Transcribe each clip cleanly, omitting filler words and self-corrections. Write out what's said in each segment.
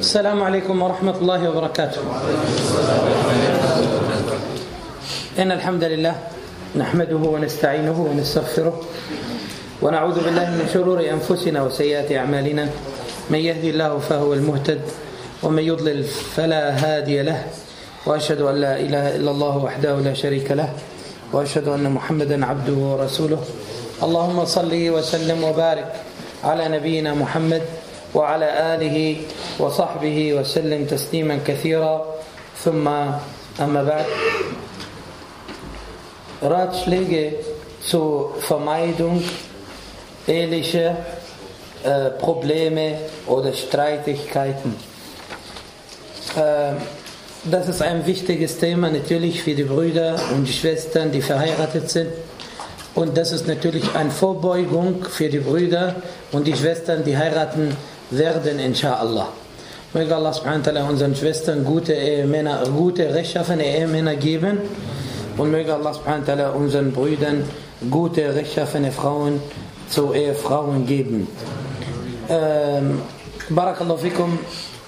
السلام عليكم ورحمة الله وبركاته. إن الحمد لله نحمده ونستعينه ونستغفره ونعوذ بالله من شرور أنفسنا وسيئات أعمالنا. من يهدي الله فهو المهتد ومن يضلل فلا هادي له، وأشهد أن لا إله إلا الله وحده لا شريك له، وأشهد أن محمدا عبده ورسوله. اللهم صل وسلم وبارك على نبينا محمد وعلى آله وصحبه وسلم تسليما كثيرا. ثم أما بعد. Ratschläge zur Vermeidung ehelicher Probleme oder Streitigkeiten. Das ist ein wichtiges Thema natürlich für die Brüder und die Schwestern, die verheiratet sind. Und das ist natürlich eine Vorbeugung für die Brüder und die Schwestern, die heiraten werden, inshallah. Möge Allah subhanahu wa ta'ala unseren Schwestern gute Ehemänner, gute, rechtschaffene Ehemänner geben. Und möge Allah subhanahu wa ta'ala unseren Brüdern gute, rechtschaffene Frauen zu Ehefrauen geben. Barakallahu fikum.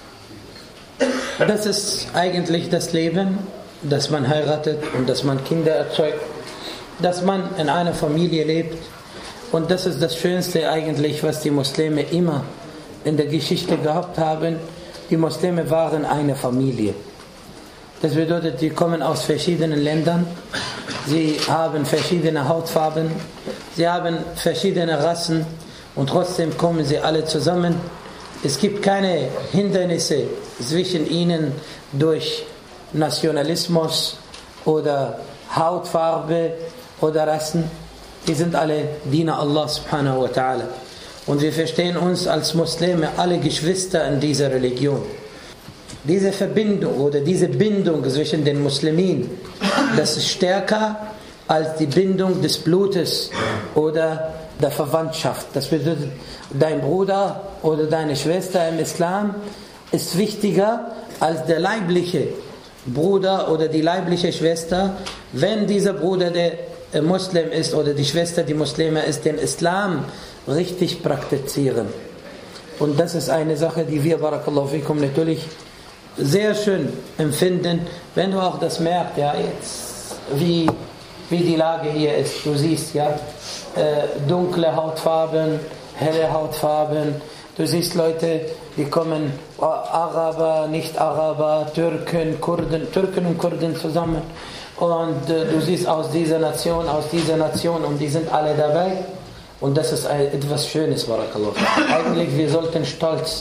Das ist eigentlich das Leben, dass man heiratet und dass man Kinder erzeugt, dass man in einer Familie lebt. Und das ist das Schönste eigentlich, was die Muslime immer in der Geschichte gehabt haben. Die Muslime waren eine Familie. Das bedeutet, die kommen aus verschiedenen Ländern, sie haben verschiedene Hautfarben, sie haben verschiedene Rassen und trotzdem kommen sie alle zusammen. Es gibt keine Hindernisse zwischen ihnen durch Nationalismus oder Hautfarbe oder Rassen. Die sind alle Diener Allah subhanahu wa ta'ala. Und wir verstehen uns als Muslime alle Geschwister in dieser Religion. Diese Verbindung oder diese Bindung zwischen den Muslimen, das ist stärker als die Bindung des Blutes oder der Verwandtschaft. Das bedeutet, dein Bruder oder deine Schwester im Islam ist wichtiger als der leibliche Bruder oder die leibliche Schwester, wenn dieser Bruder der Muslim ist oder die Schwester die Muslime ist, den Islam richtig praktizieren. Und das ist eine Sache, die wir, barakallahu fikum, natürlich sehr schön empfinden, wenn du auch das merkst, ja, jetzt, wie die Lage hier ist. Du siehst, ja, dunkle Hautfarben, helle Hautfarben. Du siehst Leute, die kommen, Araber, Nicht-Araber, Türken und Kurden zusammen. Und du siehst aus dieser Nation und die sind alle dabei. Und das ist etwas Schönes, barakallahu. Eigentlich, wir sollten stolz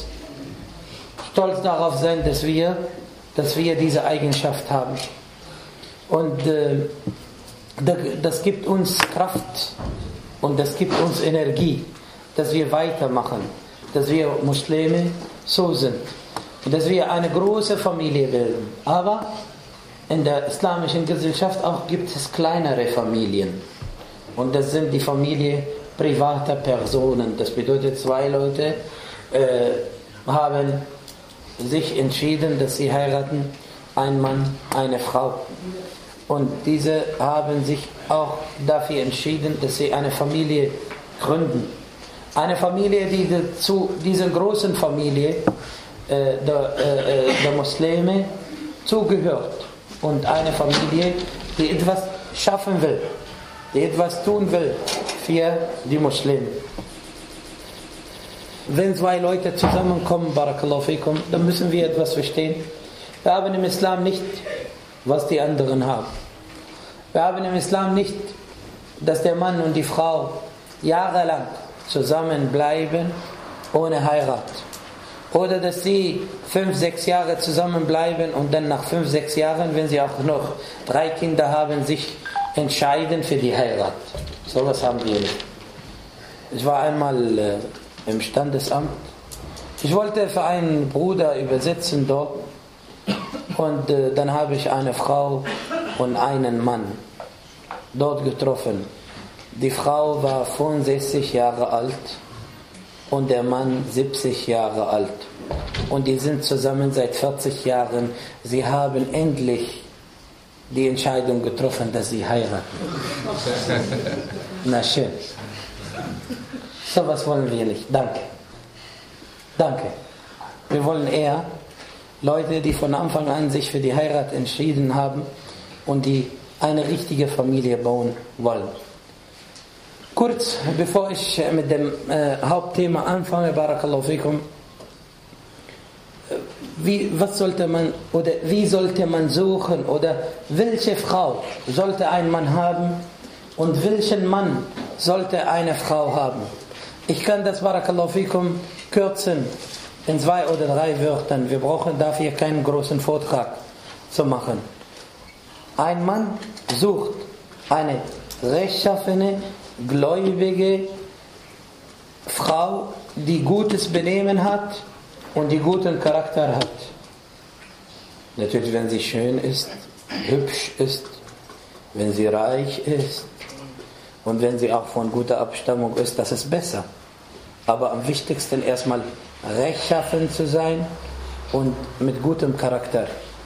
darauf sein, dass wir diese Eigenschaft haben. Und das gibt uns Kraft und das gibt uns Energie, dass wir weitermachen, dass wir Muslime so sind und dass wir eine große Familie bilden. Aber in der islamischen Gesellschaft auch gibt es kleinere Familien. Und das sind die Familie privater Personen. Das bedeutet, zwei Leute haben sich entschieden, dass sie heiraten, ein Mann, eine Frau. Und diese haben sich auch dafür entschieden, dass sie eine Familie gründen. Eine Familie, die zu dieser großen Familie der Muslime zugehört. Und eine Familie, die etwas schaffen will, die etwas tun will für die Muslime. Wenn zwei Leute zusammenkommen, barakallahu fikum, dann müssen wir etwas verstehen. Wir haben im Islam nicht, was die anderen haben. Wir haben im Islam nicht, dass der Mann und die Frau jahrelang zusammenbleiben ohne Heirat. Oder dass sie 5-6 Jahre zusammenbleiben und dann nach 5-6 Jahren, wenn sie auch noch 3 Kinder haben, sich entscheiden für die Heirat. So was haben wir nicht. Ich war einmal im Standesamt. Ich wollte für einen Bruder übersetzen dort und dann habe ich eine Frau und einen Mann dort getroffen. Die Frau war 65 Jahre alt und der Mann 70 Jahre alt. Und die sind zusammen seit 40 Jahren. Sie haben endlich die Entscheidung getroffen, dass sie heiraten. Na schön. So was wollen wir nicht. Danke. Wir wollen eher Leute, die von Anfang an sich für die Heirat entschieden haben und die eine richtige Familie bauen wollen. Kurz, bevor ich mit dem Hauptthema anfange, Barakallahu fikum, wie sollte man suchen oder welche Frau sollte ein Mann haben und welchen Mann sollte eine Frau haben? Ich kann das, Barakallahu fikum, kürzen in 2 oder 3 Wörtern. Wir brauchen dafür keinen großen Vortrag zu machen. Ein Mann sucht eine rechtschaffene, gläubige Frau, die gutes Benehmen hat und die guten Charakter hat. Natürlich, wenn sie schön ist, hübsch ist, wenn sie reich ist und wenn sie auch von guter Abstammung ist, das ist besser. Aber am wichtigsten erstmal rechtschaffen zu sein und mit gutem Charakter.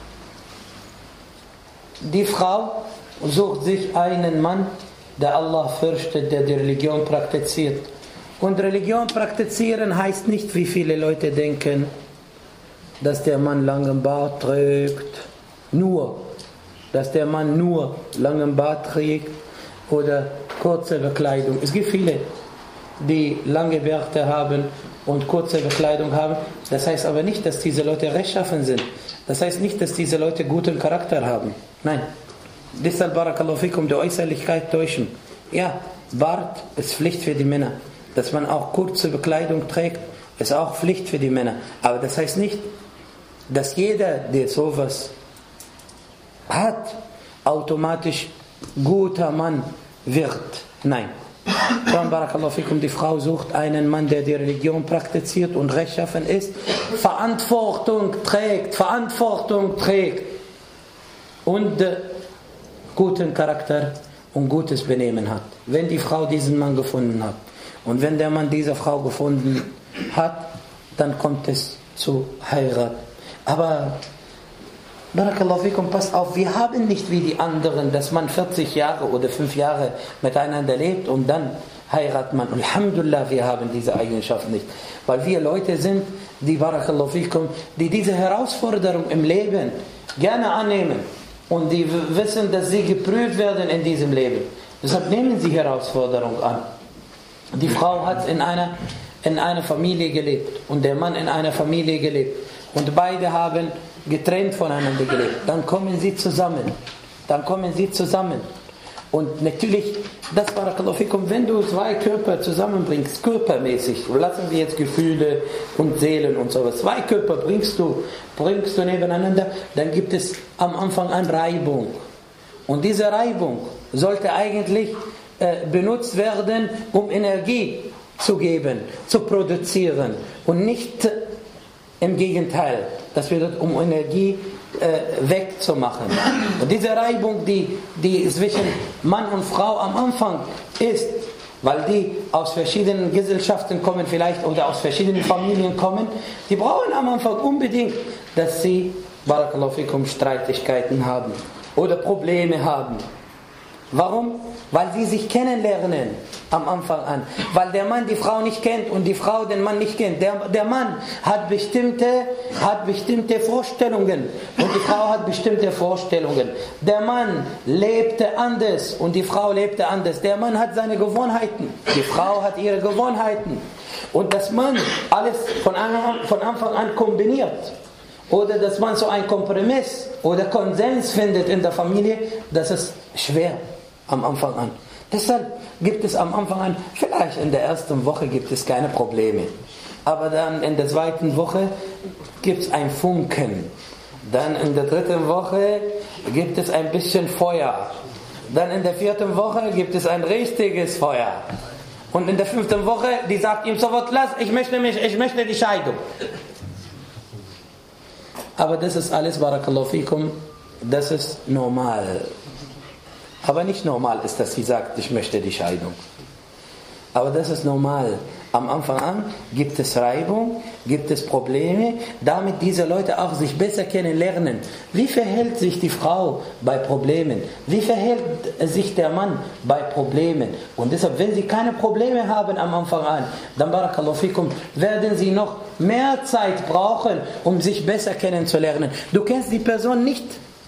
Die Frau sucht sich einen Mann, der Allah fürchtet, der die Religion praktiziert. Und Religion praktizieren heißt nicht, wie viele Leute denken, dass der Mann langen Bart trägt. Dass der Mann nur langen Bart trägt oder kurze Bekleidung. Es gibt viele, die lange Bärte haben und kurze Bekleidung haben. Das heißt aber nicht, dass diese Leute rechtschaffen sind. Das heißt nicht, dass diese Leute guten Charakter haben. Nein. Deshalb, Barakallahu fikum, die Äußerlichkeit täuschen. Ja, Bart ist Pflicht für die Männer. Dass man auch kurze Bekleidung trägt, ist auch Pflicht für die Männer. Aber das heißt nicht, dass jeder, der sowas hat, automatisch guter Mann wird. Nein. Dann, Barakallahu fikum, die Frau sucht einen Mann, der die Religion praktiziert und rechtschaffen ist, Verantwortung trägt und guten Charakter und gutes Benehmen hat. Wenn die Frau diesen Mann gefunden hat und wenn der Mann diese Frau gefunden hat, dann kommt es zu Heirat. Aber Barakallahu fikum, pass auf, wir haben nicht wie die anderen, dass man 40 Jahre oder 5 Jahre miteinander lebt und dann heiratet man. Alhamdulillah, wir haben diese Eigenschaft nicht. Weil wir Leute sind, die, Barakallahu fikum, die diese Herausforderung im Leben gerne annehmen und die wissen, dass sie geprüft werden in diesem Leben. Deshalb nehmen sie Herausforderung an. Die Frau hat in einer Familie gelebt und der Mann in einer Familie gelebt und beide haben getrennt voneinander gelebt. Dann kommen sie zusammen. Und natürlich, das, Barakallahu fikum, wenn du 2 Körper zusammenbringst, körpermäßig, lassen wir jetzt Gefühle und Seelen und sowas, 2 Körper bringst du nebeneinander, dann gibt es am Anfang eine Reibung. Und diese Reibung sollte eigentlich benutzt werden, um Energie zu geben, zu produzieren und nicht im Gegenteil, das bedeutet, um Energie wegzumachen. Und diese Reibung, die zwischen Mann und Frau am Anfang ist, weil die aus verschiedenen Gesellschaften kommen vielleicht oder aus verschiedenen Familien kommen, die brauchen am Anfang unbedingt, dass sie, Barakallahu fikum, Streitigkeiten haben oder Probleme haben. Warum? Weil sie sich kennenlernen am Anfang an. Weil der Mann die Frau nicht kennt und die Frau den Mann nicht kennt. Der Mann hat bestimmte Vorstellungen und die Frau hat bestimmte Vorstellungen. Der Mann lebte anders und die Frau lebte anders. Der Mann hat seine Gewohnheiten, die Frau hat ihre Gewohnheiten. Und dass man alles von Anfang an kombiniert oder dass man so einen Kompromiss oder Konsens findet in der Familie, das ist schwer. Am Anfang an. Deshalb gibt es am Anfang an, vielleicht in der ersten Woche gibt es keine Probleme. Aber dann in der 2. Woche gibt es ein Funken. Dann in der 3. Woche gibt es ein bisschen Feuer. Dann in der 4. Woche gibt es ein richtiges Feuer. Und in der 5. Woche, die sagt ihm sofort, ich möchte die Scheidung. Aber das ist alles, Barakallahu fikum, das ist normal. Aber nicht normal ist, dass sie sagt, ich möchte die Scheidung. Aber das ist normal. Am Anfang an gibt es Reibung, gibt es Probleme, damit diese Leute auch sich besser kennenlernen. Wie verhält sich die Frau bei Problemen? Wie verhält sich der Mann bei Problemen? Und deshalb, wenn sie keine Probleme haben am Anfang an, dann barakallahu fikum, werden sie noch mehr Zeit brauchen, um sich besser kennenzulernen. Du kennst die Person nicht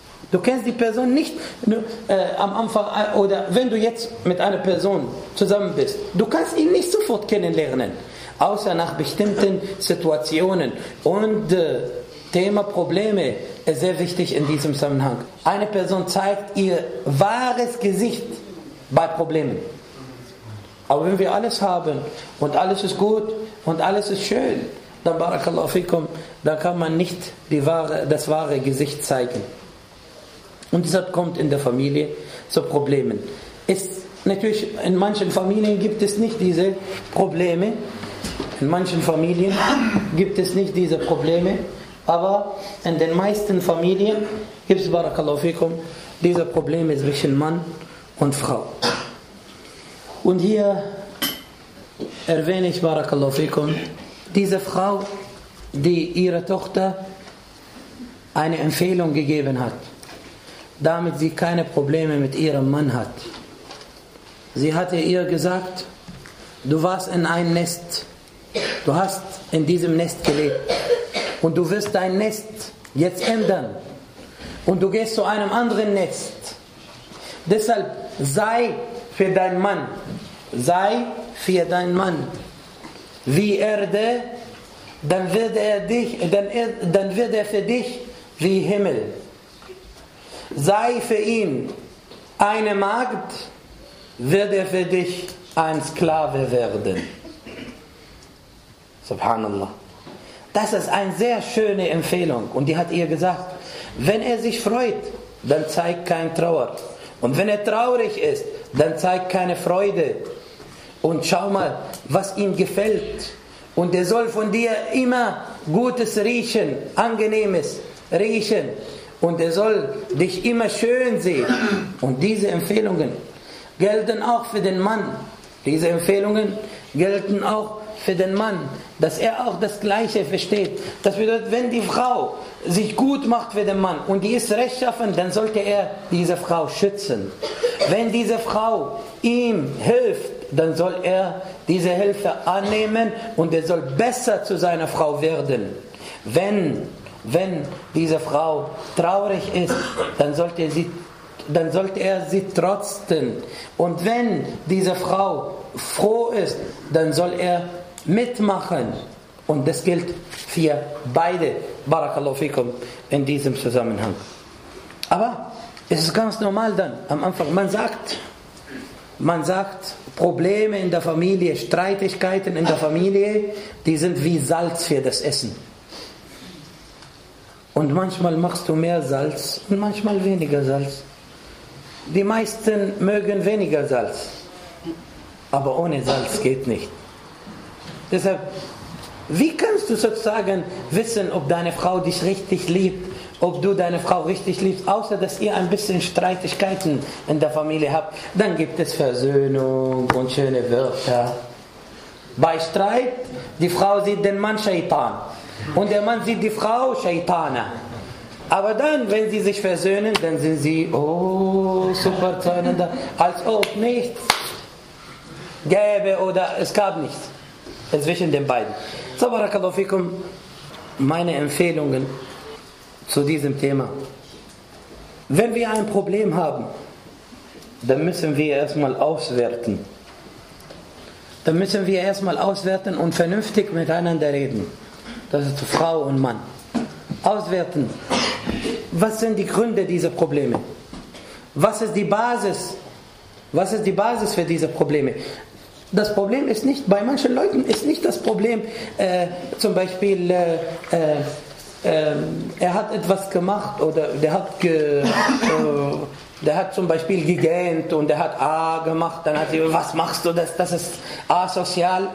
am Anfang, oder wenn du jetzt mit einer Person zusammen bist, du kannst ihn nicht sofort kennenlernen, außer nach bestimmten Situationen. Und Thema Probleme ist sehr wichtig in diesem Zusammenhang. Eine Person zeigt ihr wahres Gesicht bei Problemen. Aber wenn wir alles haben und alles ist gut und alles ist schön, dann barakallahu fikum, dann kann man nicht das wahre Gesicht zeigen. Und deshalb kommt in der Familie zu Problemen. Natürlich, in manchen Familien gibt es nicht diese Probleme. In manchen Familien gibt es nicht diese Probleme. Aber in den meisten Familien gibt es, barakallahu fikum, diese Probleme zwischen Mann und Frau. Und hier erwähne ich, barakallahu fikum, diese Frau, die ihrer Tochter eine Empfehlung gegeben hat, damit sie keine Probleme mit ihrem Mann hat. Sie hatte ihr gesagt, du warst in einem Nest, du hast in diesem Nest gelebt und du wirst dein Nest jetzt ändern und du gehst zu einem anderen Nest. Deshalb sei für deinen Mann wie Erde, dann wird er für dich wie Himmel. Sei für ihn eine Magd, wird er für dich ein Sklave werden. Subhanallah. Das ist eine sehr schöne Empfehlung. Und die hat ihr gesagt, wenn er sich freut, dann zeigt kein Trauer. Und wenn er traurig ist, dann zeigt keine Freude. Und schau mal, was ihm gefällt. Und er soll von dir immer Gutes riechen, Angenehmes riechen. Und er soll dich immer schön sehen. Und diese Empfehlungen gelten auch für den Mann. Diese Empfehlungen gelten auch für den Mann, dass er auch das Gleiche versteht. Das bedeutet, wenn die Frau sich gut macht für den Mann und die ist rechtschaffen, dann sollte er diese Frau schützen. Wenn diese Frau ihm hilft, dann soll er diese Hilfe annehmen und er soll besser zu seiner Frau werden. Wenn diese Frau traurig ist, dann sollte er sie trösten. Und wenn diese Frau froh ist, dann soll er mitmachen. Und das gilt für beide, barakallahu fikum, in diesem Zusammenhang. Aber es ist ganz normal dann, am Anfang, man sagt, Probleme in der Familie, Streitigkeiten in der Familie, die sind wie Salz für das Essen. Und manchmal machst du mehr Salz und manchmal weniger Salz. Die meisten mögen weniger Salz. Aber ohne Salz geht nicht. Deshalb, wie kannst du sozusagen wissen, ob deine Frau dich richtig liebt, ob du deine Frau richtig liebst, außer dass ihr ein bisschen Streitigkeiten in der Familie habt? Dann gibt es Versöhnung und schöne Wörter. Bei Streit, die Frau sieht den Mann Shaitan. Und der Mann sieht die Frau Shaitana. Aber dann, wenn sie sich versöhnen, dann sind sie, super zueinander, als ob nichts gäbe oder es gab nichts zwischen den beiden. So, barakallahu fikum, meine Empfehlungen zu diesem Thema. Wenn wir ein Problem haben, dann müssen wir erstmal auswerten. Dann müssen wir erstmal auswerten und vernünftig miteinander reden. Das ist Frau und Mann. Auswerten. Was sind die Gründe dieser Probleme? Was ist die Basis? Was ist die Basis für diese Probleme? Das Problem ist nicht, bei manchen Leuten ist nicht das Problem, zum Beispiel, er hat etwas gemacht oder der hat zum Beispiel gegähnt und der hat A gemacht, dann hat sie, was machst du, das ist asozial.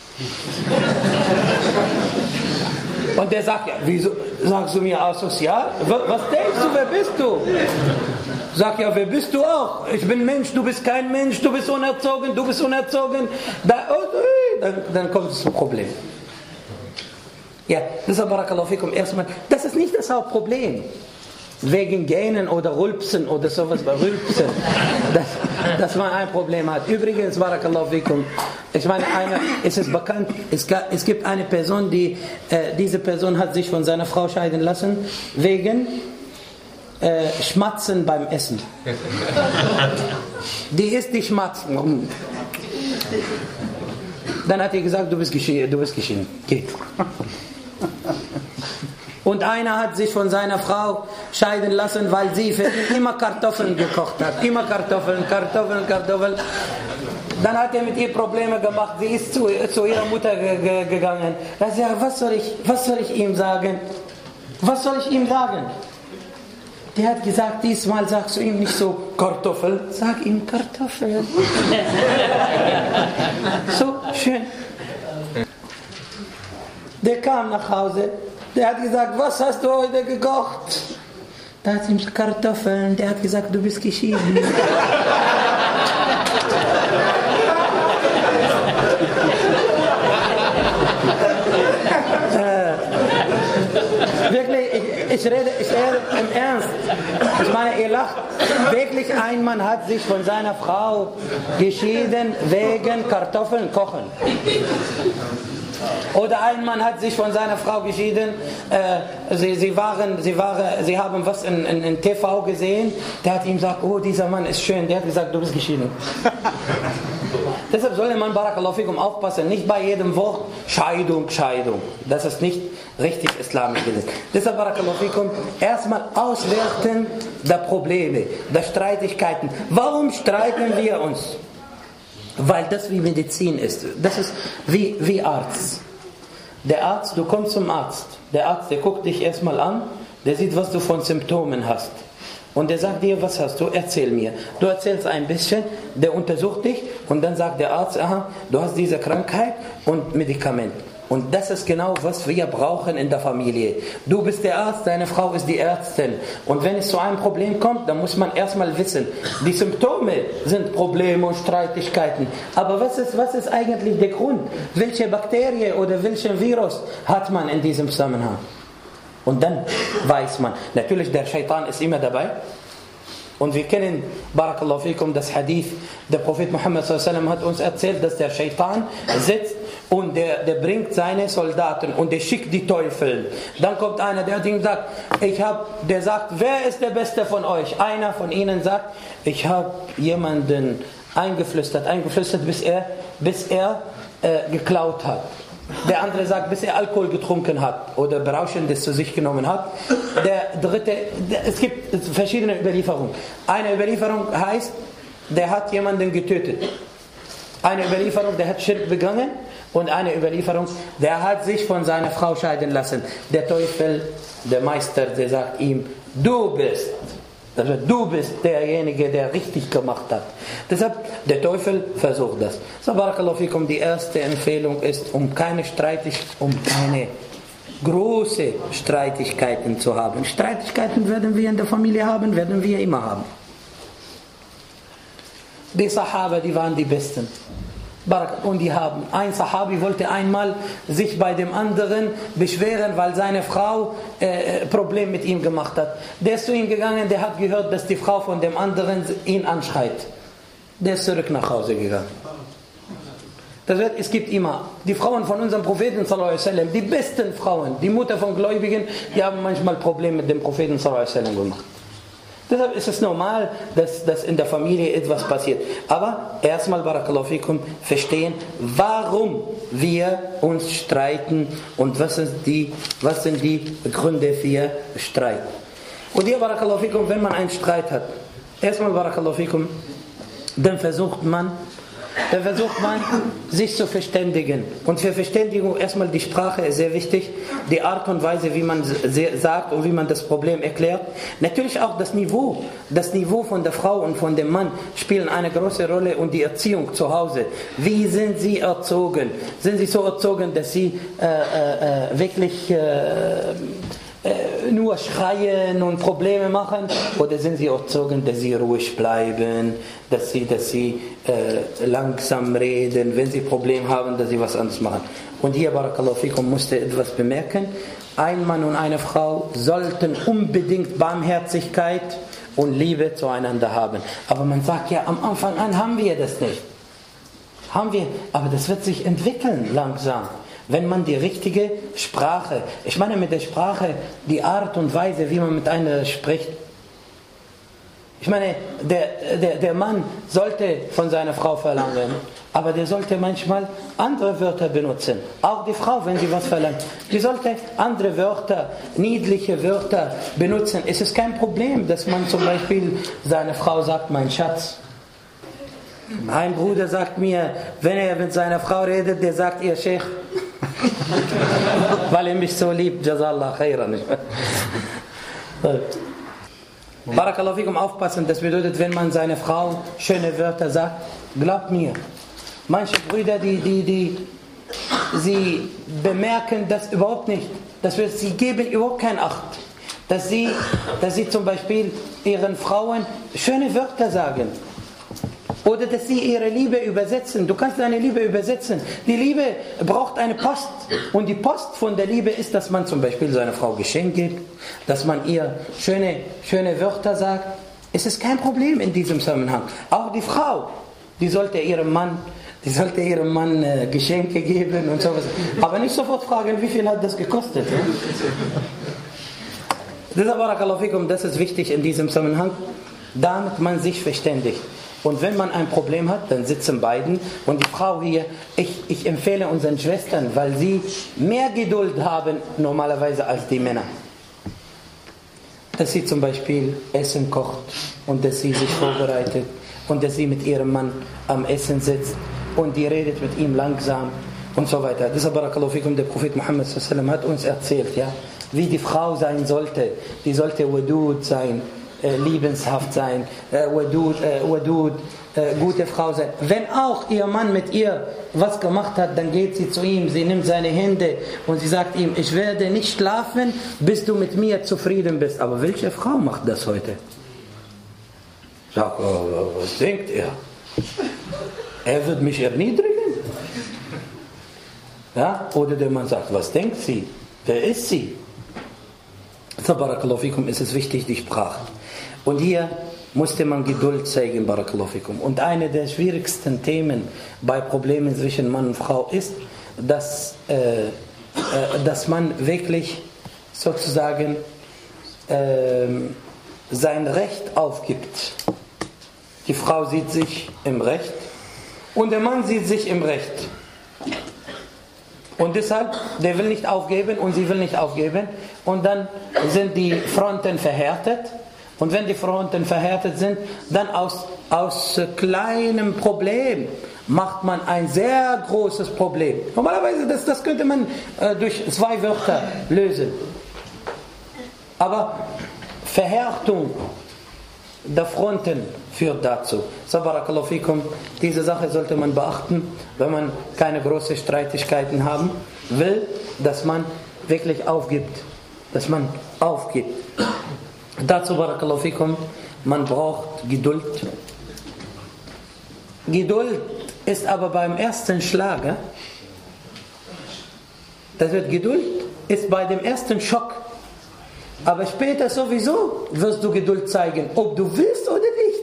Und der sagt, ja, wieso sagst du mir asozial? Was denkst du, wer bist du? Sag, ja, wer bist du auch? Ich bin Mensch, du bist kein Mensch, du bist unerzogen. Dann kommt es zum Problem. Ja, deshalb Barakallahu fikum erstmal, das ist nicht das Hauptproblem. Wegen Gähnen oder Rülpsen oder sowas bei Rülpsen, dass man ein Problem hat. Übrigens, Barakallahu fikum, ich meine, es ist bekannt, es gibt eine Person, diese Person hat sich von seiner Frau scheiden lassen, wegen Schmatzen beim Essen. Die isst die Schmatzen. Dann hat er gesagt, du bist geschieden. Geh. Und einer hat sich von seiner Frau scheiden lassen, weil sie für ihn immer Kartoffeln gekocht hat. Immer Kartoffeln. Dann hat er mit ihr Probleme gemacht. Sie ist zu ihrer Mutter gegangen. Da hat sie gesagt, was soll ich ihm sagen? Was soll ich ihm sagen? Der hat gesagt, diesmal sagst du ihm nicht so Kartoffel, sag ihm Kartoffel. So, schön. Der kam nach Hause, der hat gesagt, was hast du heute gekocht? Da hat ihm Kartoffeln, der hat gesagt, du bist geschieden. Wirklich, ich rede im Ernst. Ich meine, ihr lacht. Wirklich, ein Mann hat sich von seiner Frau geschieden wegen Kartoffeln kochen. Oder ein Mann hat sich von seiner Frau geschieden, sie haben was in TV gesehen, der hat ihm gesagt, oh, dieser Mann ist schön, der hat gesagt, du bist geschieden. Deshalb sollte man, Barakallahu fikum, aufpassen, nicht bei jedem Wort Scheidung. Das ist nicht richtig islamisch gesetzt. Deshalb, Barakallahu fikum, erstmal auswerten der Probleme, der Streitigkeiten. Warum streiten wir uns? Weil das wie Medizin ist. Das ist wie Arzt. Der Arzt, du kommst zum Arzt. Der Arzt, der guckt dich erstmal an, der sieht, was du von Symptomen hast. Und der sagt dir, was hast du? Erzähl mir. Du erzählst ein bisschen, der untersucht dich und dann sagt der Arzt, aha, du hast diese Krankheit und Medikament. Und das ist genau, was wir brauchen in der Familie. Du bist der Arzt, deine Frau ist die Ärztin. Und wenn es zu einem Problem kommt, dann muss man erstmal wissen, die Symptome sind Probleme und Streitigkeiten. Aber was ist eigentlich der Grund? Welche Bakterie oder welchen Virus hat man in diesem Zusammenhang? Und dann weiß man. Natürlich, der Shaitan ist immer dabei. Und wir kennen, Barakallahu fikum, das Hadith, der Prophet Muhammad sallallahu alaihi wasallam hat uns erzählt, dass der Shaitan sitzt und der bringt seine Soldaten und der schickt die Teufel. Dann kommt einer, der hat ihm gesagt, der sagt, wer ist der Beste von euch? Einer von ihnen sagt, ich habe jemanden eingeflüstert, bis er geklaut hat. Der andere sagt, bis er Alkohol getrunken hat oder Berauschendes zu sich genommen hat. Der dritte, es gibt verschiedene Überlieferungen. Eine Überlieferung heißt, der hat jemanden getötet. Eine Überlieferung, der hat Schirk begangen. Und eine Überlieferung, der hat sich von seiner Frau scheiden lassen. Der Teufel, der Meister, der sagt ihm, du bist derjenige, der richtig gemacht hat. Deshalb, der Teufel versucht das. So, Barakallahu fikum, die erste Empfehlung ist, um keine große Streitigkeiten zu haben. Streitigkeiten werden wir in der Familie haben, werden wir immer haben. Die Sahaba, die waren die Besten. Und ein Sahabi wollte einmal sich bei dem anderen beschweren, weil seine Frau Problem mit ihm gemacht hat. Der ist zu ihm gegangen, der hat gehört, dass die Frau von dem anderen ihn anschreit. Der ist zurück nach Hause gegangen. Das heißt, es gibt immer die Frauen von unserem Propheten sallallahu alaihi wasallam, die besten Frauen, die Mutter von Gläubigen, die haben manchmal Probleme mit dem Propheten sallallahu alaihi wasallam gemacht. Deshalb ist es normal, dass in der Familie etwas passiert. Aber erstmal, Barakallahu fikum, verstehen, warum wir uns streiten und was sind die Gründe für Streit. Und hier, Barakallahu fikum, wenn man einen Streit hat, erstmal, Barakallahu fikum, dann versucht man, sich zu verständigen. Und für Verständigung erstmal die Sprache ist sehr wichtig, die Art und Weise, wie man sagt und wie man das Problem erklärt. Natürlich auch das Niveau von der Frau und von dem Mann spielen eine große Rolle und die Erziehung zu Hause. Wie sind sie erzogen? Sind sie so erzogen, dass sie wirklich nur schreien und Probleme machen, oder sind sie erzogen, dass sie ruhig bleiben, dass sie langsam reden, wenn sie Probleme haben, dass sie was anderes machen. Und hier, Barakallahu fikum, musste etwas bemerken. Ein Mann und eine Frau sollten unbedingt Barmherzigkeit und Liebe zueinander haben. Aber man sagt ja, am Anfang an haben wir das nicht. Haben wir, aber das wird sich entwickeln langsam. Wenn man die richtige Sprache, ich meine mit der Sprache, die Art und Weise, wie man miteinander spricht. Ich meine, der Mann sollte von seiner Frau verlangen, aber der sollte manchmal andere Wörter benutzen. Auch die Frau, wenn sie was verlangt, die sollte andere Wörter, niedliche Wörter benutzen. Es ist kein Problem, dass man zum Beispiel seiner Frau sagt, mein Schatz. Ein Bruder sagt mir, wenn er mit seiner Frau redet, der sagt ihr Sheikh. Weil er mich so liebt, Jazallah khairan. Barakallahu fikum, aufpassen, das bedeutet, wenn man seiner Frau schöne Wörter sagt, glaubt mir, manche Brüder, sie bemerken das überhaupt nicht. Sie geben überhaupt keinen Acht. Dass sie zum Beispiel ihren Frauen schöne Wörter sagen. Oder dass sie ihre Liebe übersetzen. Du kannst deine Liebe übersetzen. Die Liebe braucht eine Post. Und die Post von der Liebe ist, dass man zum Beispiel seiner Frau Geschenk gibt, dass man ihr schöne Wörter sagt. Es ist kein Problem in diesem Zusammenhang. Auch die Frau, die sollte ihrem Mann Geschenke geben und sowas. Aber nicht sofort fragen, wie viel hat das gekostet. Das ist wichtig in diesem Zusammenhang, damit man sich verständigt. Und wenn man ein Problem hat, dann sitzen beiden. Und die Frau hier, ich empfehle unseren Schwestern, weil sie mehr Geduld haben normalerweise als die Männer, dass sie zum Beispiel Essen kocht und dass sie sich vorbereitet und dass sie mit ihrem Mann am Essen sitzt und die redet mit ihm langsam und so weiter. Deshalb, Barakallahu fikum, der Prophet Muhammad sallallahu alaihi wasallam hat uns erzählt, ja, wie die Frau sein sollte. Die sollte wadud sein, liebenshaft sein, wadud, gute Frau sein. Wenn auch ihr Mann mit ihr was gemacht hat, dann geht sie zu ihm, sie nimmt seine Hände und sie sagt ihm, ich werde nicht schlafen, bis du mit mir zufrieden bist. Aber welche Frau macht das heute? Sagt, was denkt er? Er wird mich erniedrigen? Ja? Oder der Mann sagt, was denkt sie? Wer ist sie? So, Barakallahu fikum, ist es wichtig, die Sprache. Und hier musste man Geduld zeigen, Barakallahu fikum. Und eine der schwierigsten Themen bei Problemen zwischen Mann und Frau ist, dass man wirklich sozusagen sein Recht aufgibt. Die Frau sieht sich im Recht und der Mann sieht sich im Recht. Und deshalb, der will nicht aufgeben und sie will nicht aufgeben. Und dann sind die Fronten verhärtet. Und wenn die Fronten verhärtet sind, dann aus kleinem Problem macht man ein sehr großes Problem. Normalerweise, das könnte man durch 2 Wörter lösen. Aber Verhärtung der Fronten führt dazu. So, Barakallahu fikum, diese Sache sollte man beachten, wenn man keine großen Streitigkeiten haben will, dass man wirklich aufgibt. Dass man aufgibt. Dazu, Barakallahu fikum, man braucht Geduld. Geduld ist aber beim ersten Schlag. Das wird Geduld ist bei dem ersten Schock. Aber später sowieso wirst du Geduld zeigen, ob du willst oder nicht.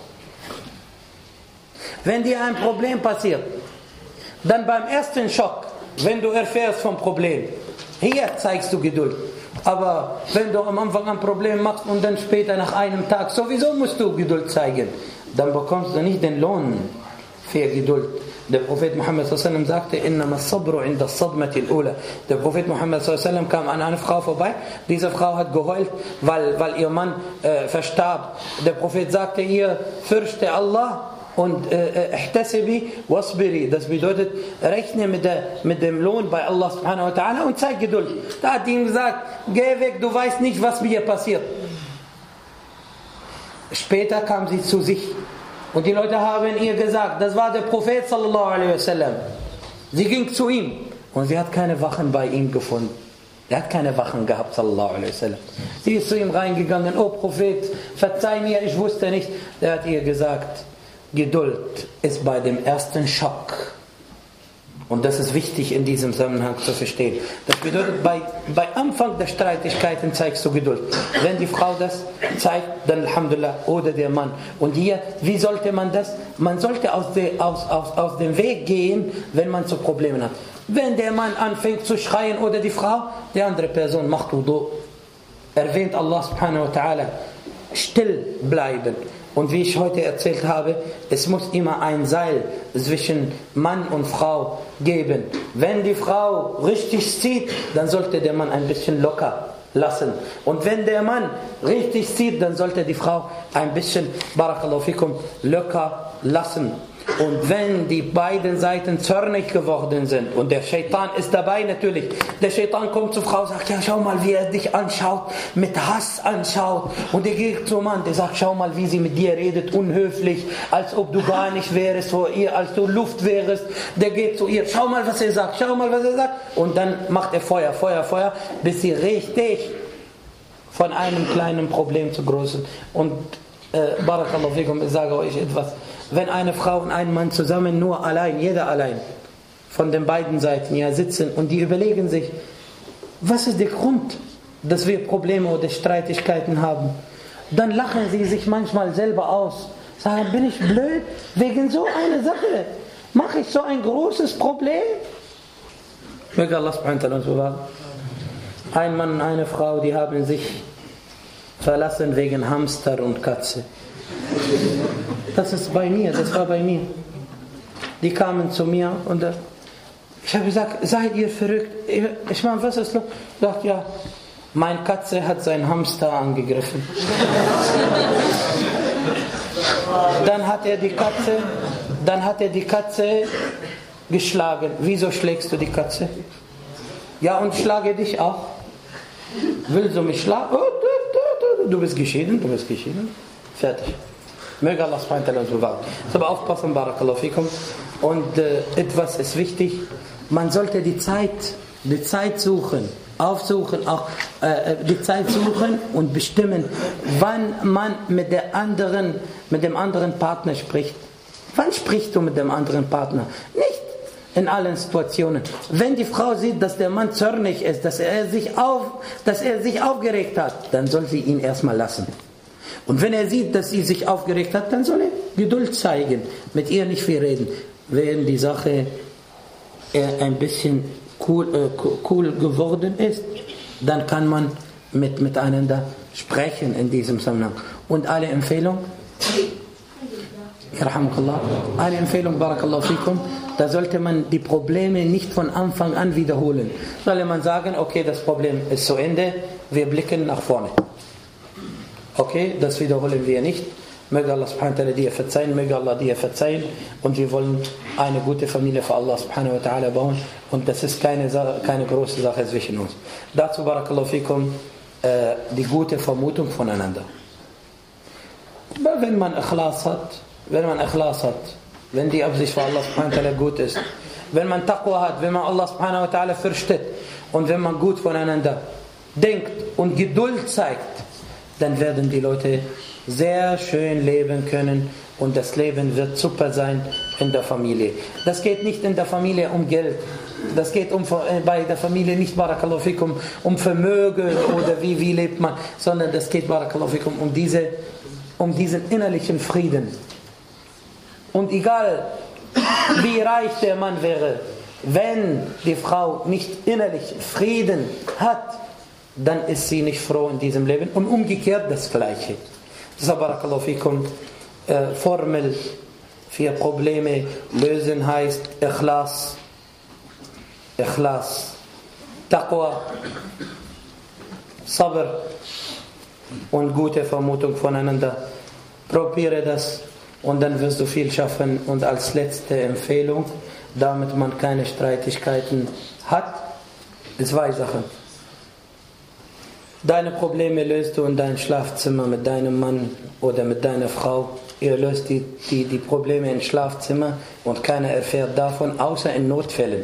Wenn dir ein Problem passiert, dann beim ersten Schock, wenn du erfährst vom Problem, hier zeigst du Geduld. Aber wenn du am Anfang ein Problem machst und dann später nach einem Tag sowieso musst du Geduld zeigen, dann bekommst du nicht den Lohn für Geduld. Der Prophet Muhammad sallallahu alaihi wasallam sagte, innama as-sabru 'inda as-sadmati al-ula. Der Prophet Muhammad sallallahu alaihi wasallam kam an eine Frau vorbei. Diese Frau hat geheult, weil ihr Mann verstarb. Der Prophet sagte ihr, fürchte Allah und ihtasibi wasbiri. Das bedeutet, rechne mit dem Lohn bei Allah subhanahu wa ta'ala und zeig Geduld. Da hat ihm gesagt, geh weg, du weißt nicht, was mir passiert. Später kam sie zu sich. Und die Leute haben ihr gesagt, das war der Prophet sallallahu alaihi wasallam. Sie ging zu ihm und sie hat keine Wachen bei ihm gefunden. Er hat keine Wachen gehabt, sallallahu alaihi wasallam. Sie ist zu ihm reingegangen, oh Prophet, verzeih mir, ich wusste nicht. Er hat ihr gesagt, Geduld ist bei dem ersten Schock. Und das ist wichtig in diesem Zusammenhang zu verstehen. Das bedeutet, bei Anfang der Streitigkeiten zeigst du Geduld. Wenn die Frau das zeigt, dann Alhamdulillah, oder der Mann. Und hier, wie sollte man das? Man sollte aus dem Weg gehen, wenn man zu Problemen hat. Wenn der Mann anfängt zu schreien oder die Frau, die andere Person macht Wudu. Erwähnt Allah subhanahu wa ta'ala, still bleiben. Und wie ich heute erzählt habe, es muss immer ein Seil zwischen Mann und Frau geben. Wenn die Frau richtig zieht, dann sollte der Mann ein bisschen locker lassen. Und wenn der Mann richtig zieht, dann sollte die Frau ein bisschen, barakallahu fikum, locker lassen. Und wenn die beiden Seiten zornig geworden sind und der Shaitan ist dabei natürlich, der Shaitan kommt zur Frau und sagt, ja schau mal wie er dich anschaut, mit Hass anschaut, und er geht zum Mann, der sagt, schau mal wie sie mit dir redet, unhöflich, als ob du gar nicht wärst vor ihr, als du Luft wärst, der geht zu ihr, schau mal was er sagt, schau mal was er sagt, und dann macht er Feuer, Feuer, Feuer, bis sie richtig von einem kleinen Problem zu großen. Und barakallahu fikum, ich sage euch etwas, wenn eine Frau und ein Mann zusammen nur allein, jeder allein, von den beiden Seiten ja sitzen und die überlegen sich, was ist der Grund, dass wir Probleme oder Streitigkeiten haben, dann lachen sie sich manchmal selber aus, sagen, bin ich blöd, wegen so einer Sache mache ich so ein großes Problem. Möge Allah subhanahu wa ta'ala uns bewahren. Ein Mann und eine Frau, die haben sich verlassen wegen Hamster und Katze. Das war bei mir. Die kamen zu mir und ich habe gesagt, seid ihr verrückt? Ich meine, was ist los? Ich sagte, ja, meine Katze hat seinen Hamster angegriffen. Dann hat er die Katze geschlagen. Wieso schlägst du die Katze? Ja, und schlage dich auch. Willst du mich schlagen? Du bist geschieden. Fertig. Möge Allah subhanahu wa ta'ala uns bewahren. Aber aufpassen, barakallahu fikum. Und etwas ist wichtig, man sollte die Zeit suchen, die Zeit suchen und bestimmen, wann man mit dem anderen Partner spricht. Wann sprichst du mit dem anderen Partner? Nicht in allen Situationen. Wenn die Frau sieht, dass der Mann zornig ist, dass er sich aufgeregt hat, dann soll sie ihn erstmal lassen. Und wenn er sieht, dass sie sich aufgeregt hat, dann soll er Geduld zeigen, mit ihr nicht viel reden. Wenn die Sache ein bisschen cool geworden ist, dann kann man miteinander sprechen in diesem Zusammenhang. Und alle Empfehlung, barakallahu fikum, da sollte man die Probleme nicht von Anfang an wiederholen. Soll man sagen, okay, das Problem ist zu Ende, wir blicken nach vorne. Okay, das wiederholen wir nicht. Möge Allah subhanahu wa ta'ala dir verzeihen, möge Allah dir verzeihen. Und wir wollen eine gute Familie für Allah subhanahu wa ta'ala bauen. Und das ist keine große Sache zwischen uns. Dazu, barakallahu fikum, die gute Vermutung voneinander. Wenn man Ikhlas hat, wenn die Absicht für Allah subhanahu wa ta'ala gut ist, wenn man Taqwa hat, wenn man Allah subhanahu wa ta'ala fürchtet und wenn man gut voneinander denkt und Geduld zeigt, dann werden die Leute sehr schön leben können und das Leben wird super sein in der Familie. Das geht nicht in der Familie um Geld. Das geht bei der Familie nicht, barakallahu fikum, um Vermögen oder wie lebt man, sondern das geht, barakallahu fikum, um diesen innerlichen Frieden. Und egal wie reich der Mann wäre, wenn die Frau nicht innerlich Frieden hat, dann ist sie nicht froh in diesem Leben. Und umgekehrt das Gleiche. Barakallahu fikum, Formel für Probleme lösen heißt Ikhlas, Taqwa, Sabr und gute Vermutung voneinander. Probiere das und dann wirst du viel schaffen. Und als letzte Empfehlung, damit man keine Streitigkeiten hat, 2 Sachen. Deine Probleme löst du in deinem Schlafzimmer mit deinem Mann oder mit deiner Frau. Ihr löst die Probleme im Schlafzimmer und keiner erfährt davon, außer in Notfällen.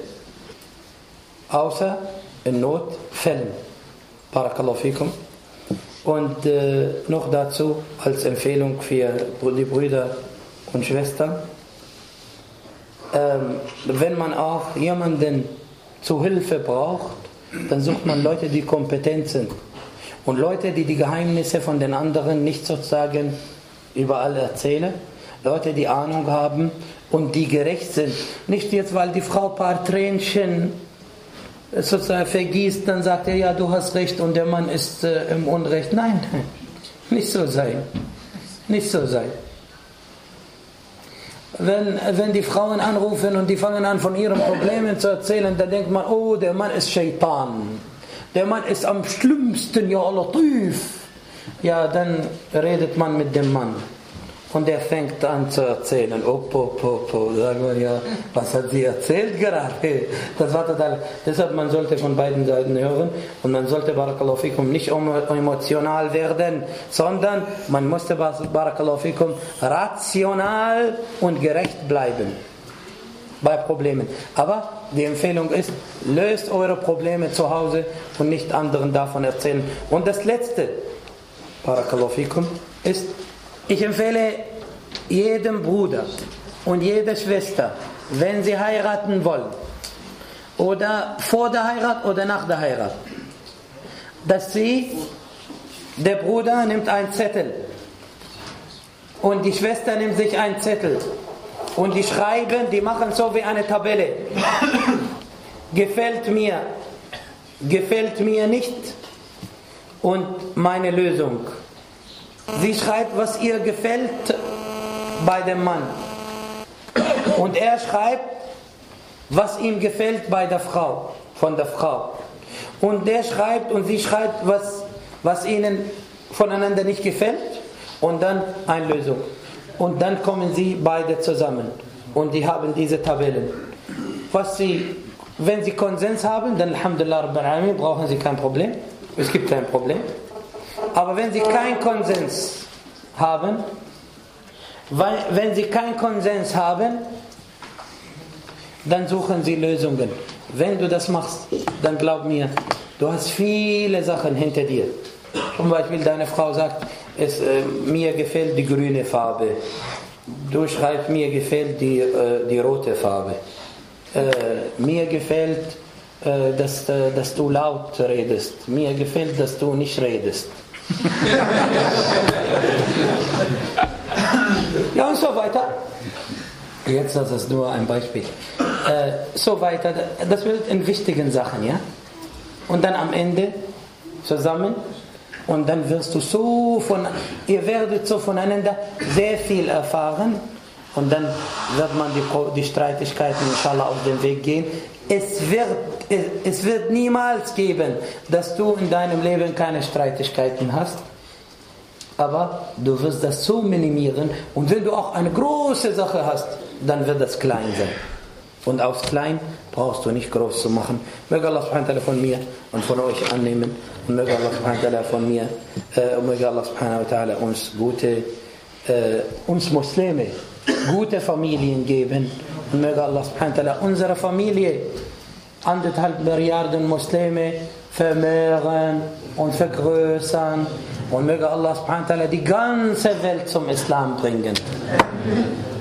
Barakallahu fikum. Und noch dazu als Empfehlung für die Brüder und Schwestern. wenn man auch jemanden zu Hilfe braucht, dann sucht man Leute, die kompetent sind. Und Leute, die die Geheimnisse von den anderen nicht sozusagen überall erzählen. Leute, die Ahnung haben und die gerecht sind. Nicht jetzt, weil die Frau ein paar Tränchen sozusagen vergießt, dann sagt er, ja, du hast recht und der Mann ist im Unrecht. Nein, nicht so sein. Nicht so sein. Wenn die Frauen anrufen und die fangen an, von ihren Problemen zu erzählen, dann denkt man, oh, der Mann ist Shaitan. Der Mann ist am schlimmsten, ja Latif. Ja, dann redet man mit dem Mann. Und der fängt an zu erzählen. Sagen wir, ja, was hat sie erzählt gerade? Das war total. Deshalb, man sollte von beiden Seiten hören. Und man sollte, Barakallahu fikum, nicht emotional werden, sondern man musste, Barakallahu fikum, rational und gerecht bleiben. Bei Problemen. Aber die Empfehlung ist, löst eure Probleme zu Hause und nicht anderen davon erzählen. Und das Letzte, Barakallahu fikum, ist, ich empfehle jedem Bruder und jeder Schwester, wenn sie heiraten wollen, oder vor der Heirat oder nach der Heirat, dass der Bruder nimmt einen Zettel und die Schwester nimmt sich einen Zettel und die schreiben, die machen so wie eine Tabelle. Gefällt mir nicht und meine Lösung. Sie schreibt, was ihr gefällt bei dem Mann. Und er schreibt, was ihm gefällt bei der Frau, von der Frau. Und der schreibt und sie schreibt, was ihnen voneinander nicht gefällt. Und dann eine Lösung. Und dann kommen sie beide zusammen. Und die haben diese Tabellen. Wenn sie Konsens haben, dann Alhamdulillah Rabbil Alamin, brauchen sie kein Problem. Es gibt kein Problem. Aber wenn sie keinen Konsens haben, dann suchen sie Lösungen. Wenn du das machst, dann glaub mir, du hast viele Sachen hinter dir. Zum Beispiel deine Frau sagt, mir gefällt die grüne Farbe. Du schreibst, mir gefällt die rote Farbe. Mir gefällt, dass du laut redest. Mir gefällt, dass du nicht redest. Ja, und so weiter. Jetzt, das ist nur ein Beispiel. So weiter. Das wird in wichtigen Sachen, ja? Und dann am Ende zusammen. Und dann wirst du ihr werdet so voneinander sehr viel erfahren. Und dann wird man die Streitigkeiten inshallah auf den Weg gehen. Es wird niemals geben, dass du in deinem Leben keine Streitigkeiten hast. Aber du wirst das so minimieren. Und wenn du auch eine große Sache hast, dann wird das klein sein. Und aus klein brauchst du nicht groß zu machen. Möge Allah subhanahu wa ta'ala von mir und von euch annehmen. Und möge Allah subhanahu wa ta'ala von mir, möge Allah subhanahu wa ta'ala uns Muslime gute Familien geben. Und möge Allah subhanahu wa ta'ala unsere Familie 1,5 Milliarden Muslime vermehren und vergrößern. Und möge Allah subhanahu wa ta'ala die ganze Welt zum Islam bringen.